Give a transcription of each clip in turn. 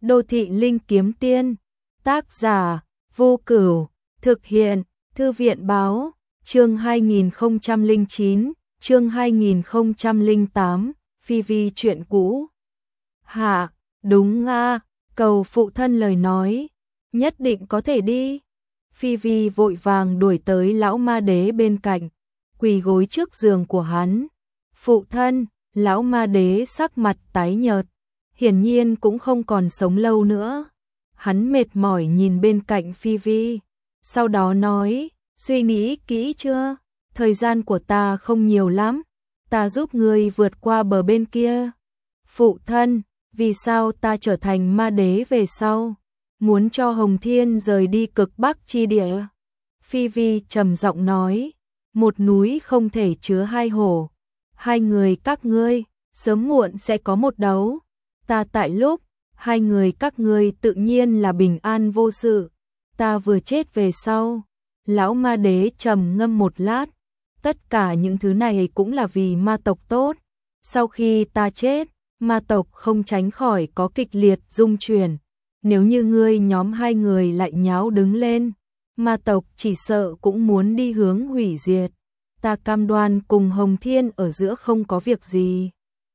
Đô thị linh kiếm tiên. Tác giả Vô Cửu. Thực hiện Thư viện báo. Chương 2009, chương 2008, Phi Vi chuyện cũ. Hạ, đúng nga, cầu phụ thân lời nói, nhất định có thể đi. Phi Vi vội vàng đuổi tới lão ma đế bên cạnh, quỳ gối trước giường của hắn. Phụ thân, lão ma đế sắc mặt tái nhợt, hiển nhiên cũng không còn sống lâu nữa. Hắn mệt mỏi nhìn bên cạnh Phi Vi, sau đó nói, suy nghĩ kỹ chưa? Thời gian của ta không nhiều lắm, ta giúp ngươi vượt qua bờ bên kia. Phụ thân, vì sao ta trở thành ma đế về sau? Muốn cho Hồng Thiên rời đi cực bắc chi địa. Phi Vi trầm giọng nói, một núi không thể chứa hai hổ. Hai người các ngươi, sớm muộn sẽ có một đấu. Ta tại lúc, hai người các ngươi tự nhiên là bình an vô sự. Ta vừa chết về sau. Lão ma đế trầm ngâm một lát. Tất cả những thứ này cũng là vì ma tộc tốt. Sau khi ta chết, ma tộc không tránh khỏi có kịch liệt rung chuyển. Nếu như ngươi nhóm hai người lại nháo đứng lên, ma tộc chỉ sợ cũng muốn đi hướng hủy diệt. Ta cam đoan cùng Hồng Thiên ở giữa không có việc gì.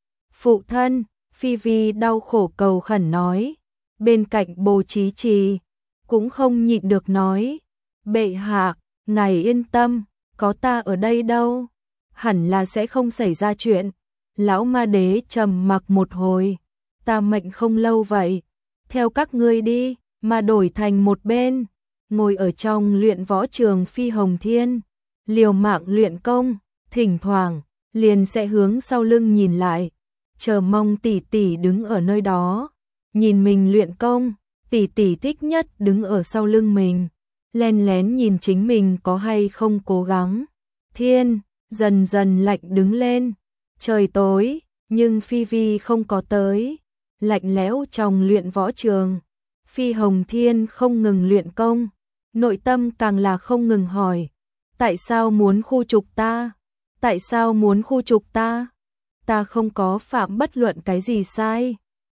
Phụ thân, Phi Vi đau khổ cầu khẩn nói. Bên cạnh Bồ Chí Trì cũng không nhịn được nói, bệ hạ, ngài yên tâm, có ta ở đây đâu, hẳn là sẽ không xảy ra chuyện. Lão ma đế trầm mặc một hồi, ta mệnh không lâu vậy, theo các ngươi đi, mà đổi thành một bên, ngồi ở trong luyện võ trường Phi Hồng Thiên, liều mạng luyện công, thỉnh thoảng liền sẽ hướng sau lưng nhìn lại, chờ mong tỷ tỷ đứng ở nơi đó, nhìn mình luyện công. Tỷ tỷ thích nhất đứng ở sau lưng mình, len lén nhìn chính mình có hay không cố gắng. Thiên dần dần lạnh đứng lên, trời tối, nhưng Phi Vi không có tới. Lạnh lẽo trong luyện võ trường, Phi Hồng Thiên không ngừng luyện công, nội tâm càng là không ngừng hỏi, tại sao muốn khu trục ta? Tại sao muốn khu trục ta? Ta không có phạm bất luận cái gì sai.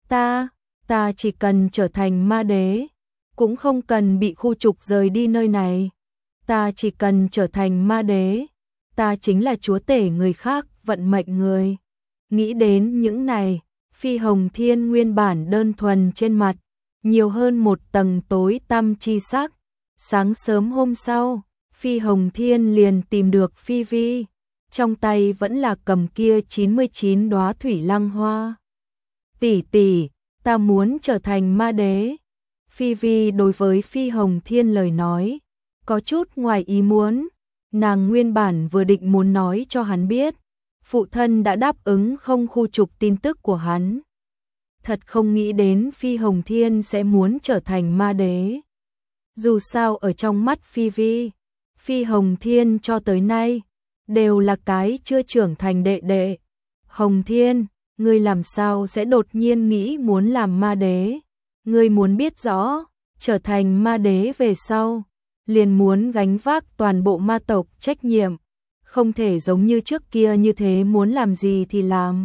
Ta chỉ cần trở thành ma đế, cũng không cần bị khu trục rời đi nơi này. Ta chỉ cần trở thành ma đế, ta chính là chúa tể người khác vận mệnh người. Nghĩ đến những này, Phi Hồng Thiên nguyên bản đơn thuần trên mặt, nhiều hơn một tầng tối tăm chi sắc. Sáng sớm hôm sau, Phi Hồng Thiên liền tìm được Phi Vi, trong tay vẫn là cầm kia 99 đóa thủy lăng hoa. Tỷ tỷ, ta muốn trở thành ma đế. Phi Vi đối với Phi Hồng Thiên lời nói có chút ngoài ý muốn. Nàng nguyên bản vừa định muốn nói cho hắn biết, phụ thân đã đáp ứng không khu trục tin tức của hắn. Thật không nghĩ đến Phi Hồng Thiên sẽ muốn trở thành ma đế. Dù sao ở trong mắt Phi Vi, Phi Hồng Thiên cho tới nay đều là cái chưa trưởng thành đệ đệ. Hồng Thiên, ngươi làm sao sẽ đột nhiên nghĩ muốn làm ma đế? Ngươi muốn biết rõ, trở thành ma đế về sau, liền muốn gánh vác toàn bộ ma tộc trách nhiệm, không thể giống như trước kia như thế muốn làm gì thì làm.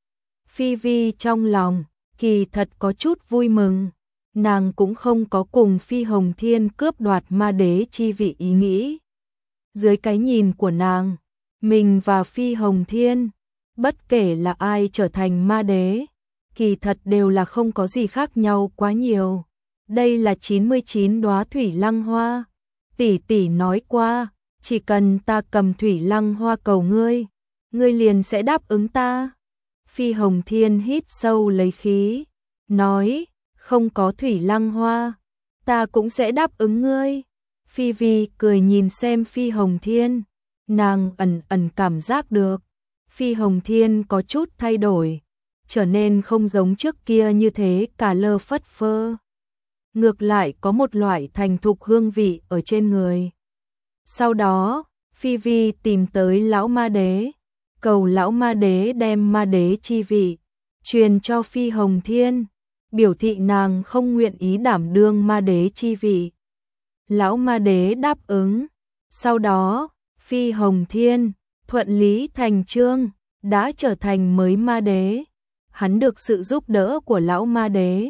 Phi Vi trong lòng, kỳ thật có chút vui mừng, nàng cũng không có cùng Phi Hồng Thiên cướp đoạt ma đế chi vị ý nghĩ. Dưới cái nhìn của nàng, mình và Phi Hồng Thiên, bất kể là ai trở thành ma đế, kỳ thật đều là không có gì khác nhau quá nhiều. Đây là 99 đóa thủy lăng hoa. Tỷ tỷ nói qua, chỉ cần ta cầm thủy lăng hoa cầu ngươi, ngươi liền sẽ đáp ứng ta. Phi Hồng Thiên hít sâu lấy khí, nói, không có thủy lăng hoa, ta cũng sẽ đáp ứng ngươi. Phi Vi cười nhìn xem Phi Hồng Thiên, nàng ẩn ẩn cảm giác được Phi Hồng Thiên có chút thay đổi, trở nên không giống trước kia như thế cả lơ phất phơ. Ngược lại có một loại thành thục hương vị ở trên người. Sau đó, Phi Vi tìm tới lão ma đế, cầu lão ma đế đem ma đế chi vị truyền cho Phi Hồng Thiên, biểu thị nàng không nguyện ý đảm đương ma đế chi vị. Lão ma đế đáp ứng. Sau đó, Phi Hồng Thiên thuận lý thành chương đã trở thành mới ma đế. Hắn được sự giúp đỡ của lão ma đế,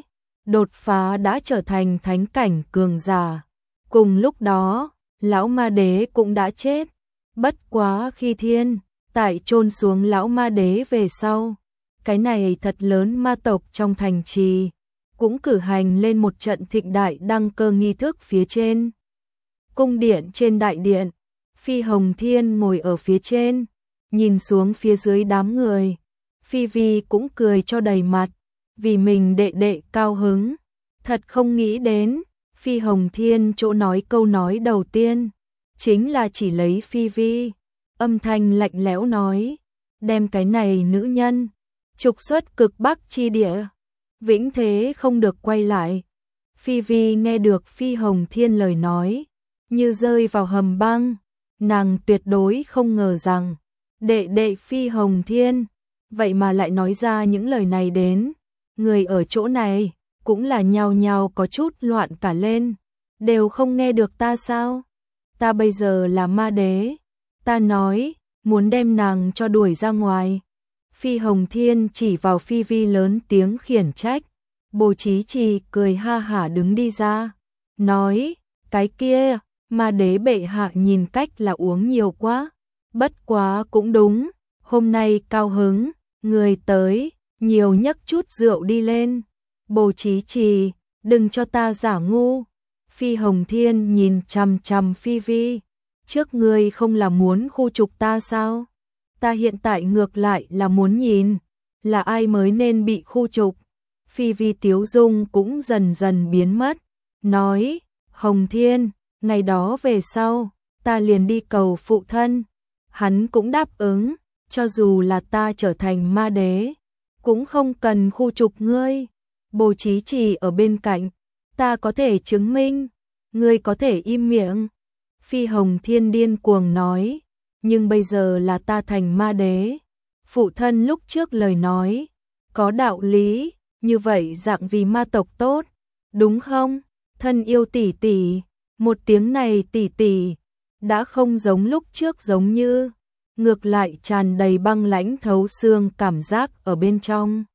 đột phá đã trở thành thánh cảnh cường giả. Cùng lúc đó, lão ma đế cũng đã chết. Bất quá khi thiên tại chôn xuống lão ma đế về sau, cái này thật lớn ma tộc trong thành trì cũng cử hành lên một trận thịnh đại đăng cơ nghi thức phía trên. Cung điện trên đại điện, Phi Hồng Thiên ngồi ở phía trên, nhìn xuống phía dưới đám người. Phi Vi cũng cười cho đầy mặt, vì mình đệ đệ cao hứng. Thật không nghĩ đến, Phi Hồng Thiên chỗ nói câu nói đầu tiên, chính là chỉ lấy Phi Vi. Âm thanh lạnh lẽo nói, đem cái này nữ nhân trục xuất cực Bắc chi địa, vĩnh thế không được quay lại. Phi Vi nghe được Phi Hồng Thiên lời nói, như rơi vào hầm băng. Nàng tuyệt đối không ngờ rằng đệ đệ Phi Hồng Thiên vậy mà lại nói ra những lời này đến. Người ở chỗ này cũng là nhao nhao có chút loạn cả lên. Đều không nghe được ta sao? Ta bây giờ là ma đế. Ta nói, muốn đem nàng cho đuổi ra ngoài. Phi Hồng Thiên chỉ vào Phi Vi lớn tiếng khiển trách. Bồ Chí Trì cười ha hả đứng đi ra, nói, cái kia, ma đế bệ hạ nhìn cách là uống nhiều quá. Bất quá cũng đúng, hôm nay cao hứng, người tới, nhiều nhấc chút rượu đi lên. Bồ Chí Trì, đừng cho ta giả ngu. Phi Hồng Thiên nhìn chằm chằm Phi Vi, trước ngươi không là muốn khu trục ta sao? Ta hiện tại ngược lại là muốn nhìn, là ai mới nên bị khu trục. Phi Vi tiếu dung cũng dần dần biến mất, nói, Hồng Thiên, ngày đó về sau, ta liền đi cầu phụ thân. Hắn cũng đáp ứng, cho dù là ta trở thành ma đế, cũng không cần khu trục ngươi. Bồ Chí Trì ở bên cạnh, ta có thể chứng minh, ngươi có thể im miệng. Phi Hồng Thiên điên cuồng nói, nhưng bây giờ là ta thành ma đế. Phụ thân lúc trước lời nói, có đạo lý, như vậy dạng vì ma tộc tốt, đúng không? Thân yêu tỷ tỷ, một tiếng này tỷ tỷ, đã không giống lúc trước giống như, ngược lại tràn đầy băng lãnh thấu xương cảm giác ở bên trong.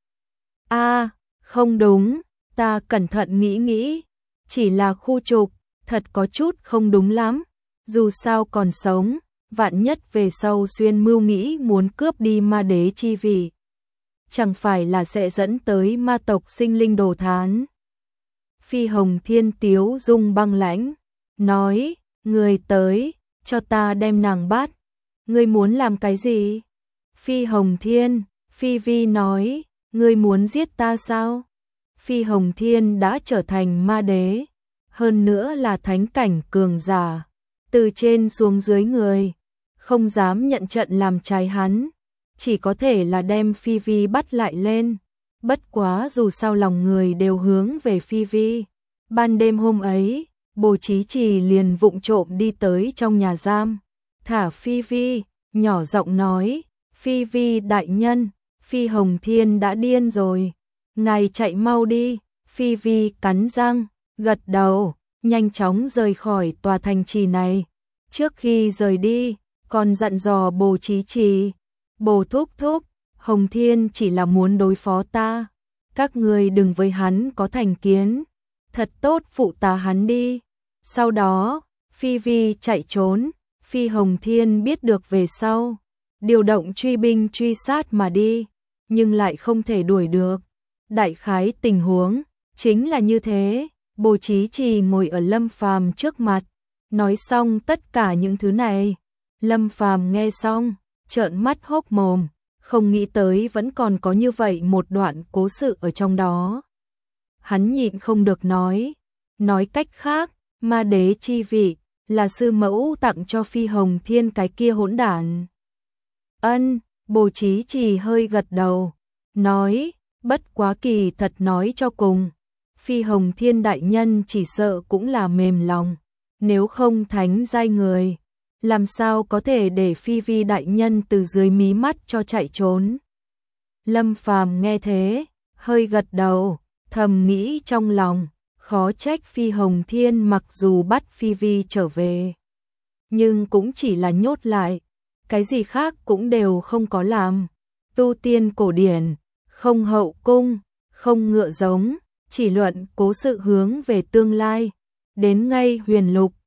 Không đúng, ta cẩn thận nghĩ, chỉ là khu trục, thật có chút không đúng lắm, dù sao còn sống, vạn nhất về sau xuyên mưu nghĩ muốn cướp đi ma đế chi vị, chẳng phải là sẽ dẫn tới ma tộc sinh linh đồ thán. Phi Hồng Thiên tiếu dung băng lãnh, nói, người tới, cho ta đem nàng bắt. Ngươi muốn làm cái gì? Phi Hồng Thiên, Phi Vi nói, ngươi muốn giết ta sao? Phi Hồng Thiên đã trở thành ma đế, hơn nữa là thánh cảnh cường giả, từ trên xuống dưới người, không dám nhận trận làm trái hắn, chỉ có thể là đem Phi Vi bắt lại lên. Bất quá dù sao lòng người đều hướng về Phi Vi. Ban đêm hôm ấy, Bồ Chí Trì liền vụng trộm đi tới trong nhà giam, thả Phi Vi, nhỏ giọng nói, Phi Vi đại nhân, Phi Hồng Thiên đã điên rồi, ngài chạy mau đi. Phi Vi cắn răng, gật đầu, nhanh chóng rời khỏi tòa thành trì này. Trước khi rời đi, còn dặn dò Bồ Chí Trì, Bồ thúc thúc, Hồng Thiên chỉ là muốn đối phó ta, các người đừng với hắn có thành kiến, thật tốt phụ tá hắn đi. Sau đó, Phi Vi chạy trốn, Phi Hồng Thiên biết được về sau, điều động truy binh truy sát mà đi, nhưng lại không thể đuổi được. Đại khái tình huống chính là như thế. Bồ Chí Trì ngồi ở Lâm Phàm trước mặt, nói xong tất cả những thứ này. Lâm Phàm nghe xong, trợn mắt hốc mồm, không nghĩ tới vẫn còn có như vậy một đoạn cố sự ở trong đó. Hắn nhịn không được nói cách khác, ma đế chi vị là sư mẫu tặng cho Phi Hồng Thiên cái kia hỗn đản. Bồ Chí Trì hơi gật đầu, nói, bất quá kỳ thật nói cho cùng, Phi Hồng Thiên đại nhân chỉ sợ cũng là mềm lòng, nếu không thánh giai người, làm sao có thể để Phi Vi đại nhân từ dưới mí mắt cho chạy trốn. Lâm Phàm nghe thế, hơi gật đầu, thầm nghĩ trong lòng, khó trách Phi Hồng Thiên mặc dù bắt Phi Vi trở về, nhưng cũng chỉ là nhốt lại, cái gì khác cũng đều không có làm. Tu tiên cổ điển, không hậu cung, không ngựa giống, chỉ luận cố sự hướng về tương lai. Đến ngay huyền lục,